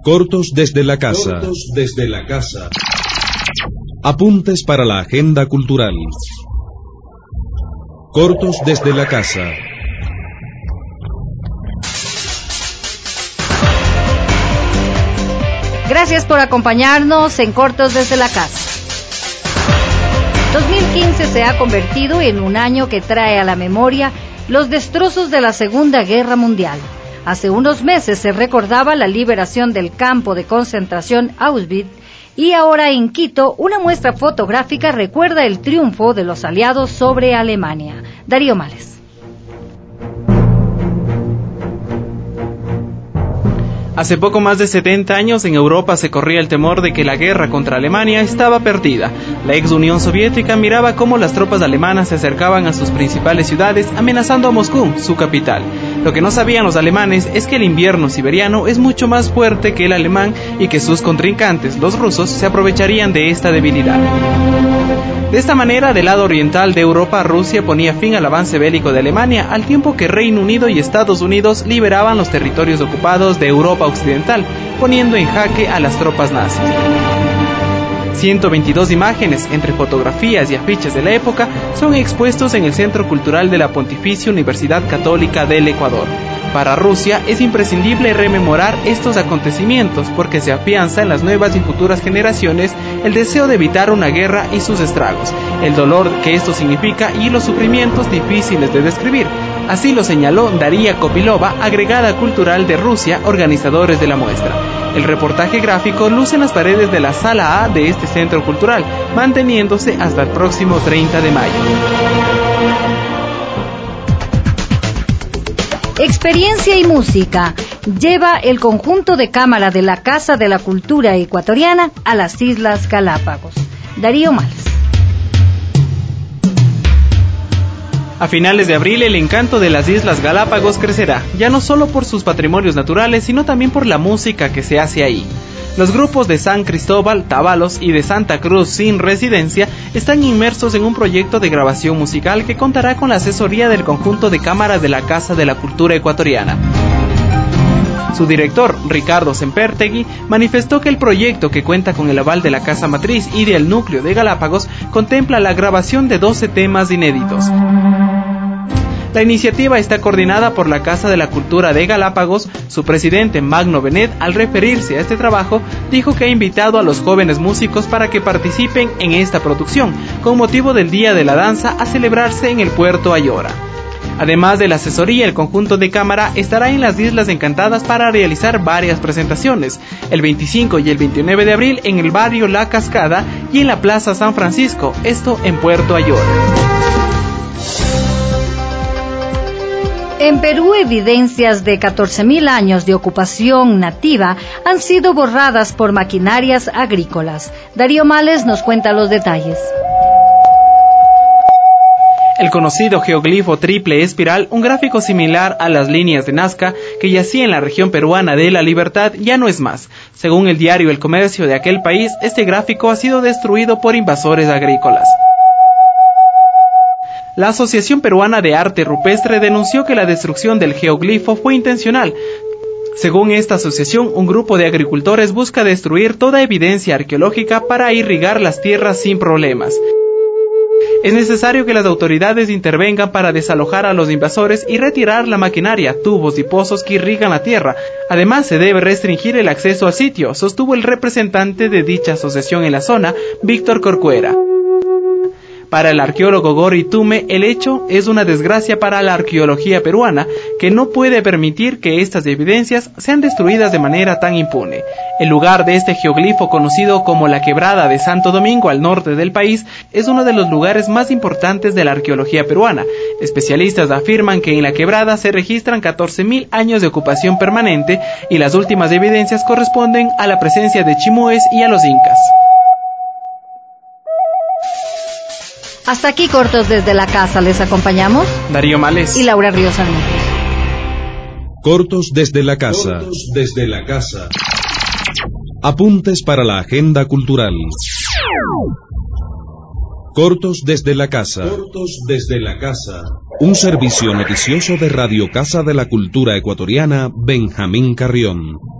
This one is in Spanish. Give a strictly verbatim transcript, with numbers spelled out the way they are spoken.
Cortos desde la casa. Cortos desde la casa. Apuntes para la agenda cultural. Cortos desde la casa. Gracias por acompañarnos en Cortos desde la casa. dos mil quince se ha convertido en un año que trae a la memoria los destrozos de la Segunda Guerra Mundial. Hace unos meses se recordaba la liberación del campo de concentración Auschwitz y ahora en Quito una muestra fotográfica recuerda el triunfo de los aliados sobre Alemania. Darío Males. Hace poco más de setenta años en Europa se corría el temor de que la guerra contra Alemania estaba perdida. La ex Unión Soviética miraba cómo las tropas alemanas se acercaban a sus principales ciudades amenazando a Moscú, su capital. Lo que no sabían los alemanes es que el invierno siberiano es mucho más fuerte que el alemán y que sus contrincantes, los rusos, se aprovecharían de esta debilidad. De esta manera, del lado oriental de Europa, Rusia ponía fin al avance bélico de Alemania, al tiempo que Reino Unido y Estados Unidos liberaban los territorios ocupados de Europa Occidental, poniendo en jaque a las tropas nazis. ciento veintidós imágenes, entre fotografías y afiches de la época, son expuestos en el Centro Cultural de la Pontificia Universidad Católica del Ecuador. Para Rusia es imprescindible rememorar estos acontecimientos porque se afianza en las nuevas y futuras generaciones el deseo de evitar una guerra y sus estragos, el dolor que esto significa y los sufrimientos difíciles de describir. Así lo señaló Daria Kopilova, agregada cultural de Rusia, organizadores de la muestra. El reportaje gráfico luce en las paredes de la Sala A de este centro cultural, manteniéndose hasta el próximo treinta de mayo. Experiencia y música lleva el conjunto de cámara de la Casa de la Cultura Ecuatoriana a las Islas Galápagos. Darío Males. A finales de abril, el encanto de las Islas Galápagos crecerá, ya no solo por sus patrimonios naturales, sino también por la música que se hace ahí. Los grupos de San Cristóbal, Tábalos y de Santa Cruz sin residencia están inmersos en un proyecto de grabación musical que contará con la asesoría del conjunto de cámaras de la Casa de la Cultura Ecuatoriana. Su director, Ricardo Sempertegui, manifestó que el proyecto, que cuenta con el aval de la Casa Matriz y del Núcleo de Galápagos, contempla la grabación de doce temas inéditos. La iniciativa está coordinada por la Casa de la Cultura de Galápagos. Su presidente, Magno Benet, al referirse a este trabajo, dijo que ha invitado a los jóvenes músicos para que participen en esta producción, con motivo del Día de la Danza a celebrarse en el puerto Ayora. Además de la asesoría, el conjunto de cámara estará en las Islas Encantadas para realizar varias presentaciones, el veinticinco y el veintinueve de abril en el barrio La Cascada y en la Plaza San Francisco, esto en Puerto Ayora. En Perú, evidencias de catorce mil años de ocupación nativa han sido borradas por maquinarias agrícolas. Darío Males nos cuenta los detalles. El conocido geoglifo triple espiral, un gráfico similar a las líneas de Nazca que yacía en la región peruana de La Libertad, ya no es más. Según el diario El Comercio de aquel país, este gráfico ha sido destruido por invasores agrícolas. La Asociación Peruana de Arte Rupestre denunció que la destrucción del geoglifo fue intencional. Según esta asociación, un grupo de agricultores busca destruir toda evidencia arqueológica para irrigar las tierras sin problemas. Es necesario que las autoridades intervengan para desalojar a los invasores y retirar la maquinaria, tubos y pozos que irrigan la tierra. Además, se debe restringir el acceso al sitio, sostuvo el representante de dicha asociación en la zona, Víctor Corcuera. Para el arqueólogo Gori Tume, el hecho es una desgracia para la arqueología peruana, que no puede permitir que estas evidencias sean destruidas de manera tan impune. El lugar de este geoglifo, conocido como la Quebrada de Santo Domingo al norte del país, es uno de los lugares más importantes de la arqueología peruana. Especialistas afirman que en la Quebrada se registran catorce mil años de ocupación permanente y las últimas evidencias corresponden a la presencia de chimúes y a los incas. Hasta aquí Cortos desde la casa. Les acompañamos Darío Males y Laura Ríos Sarmiento. Cortos desde la casa. Cortos desde la casa. Apuntes para la agenda cultural. Cortos desde la casa. Cortos desde la casa. Un servicio noticioso de Radio Casa de la Cultura Ecuatoriana, Benjamín Carrión.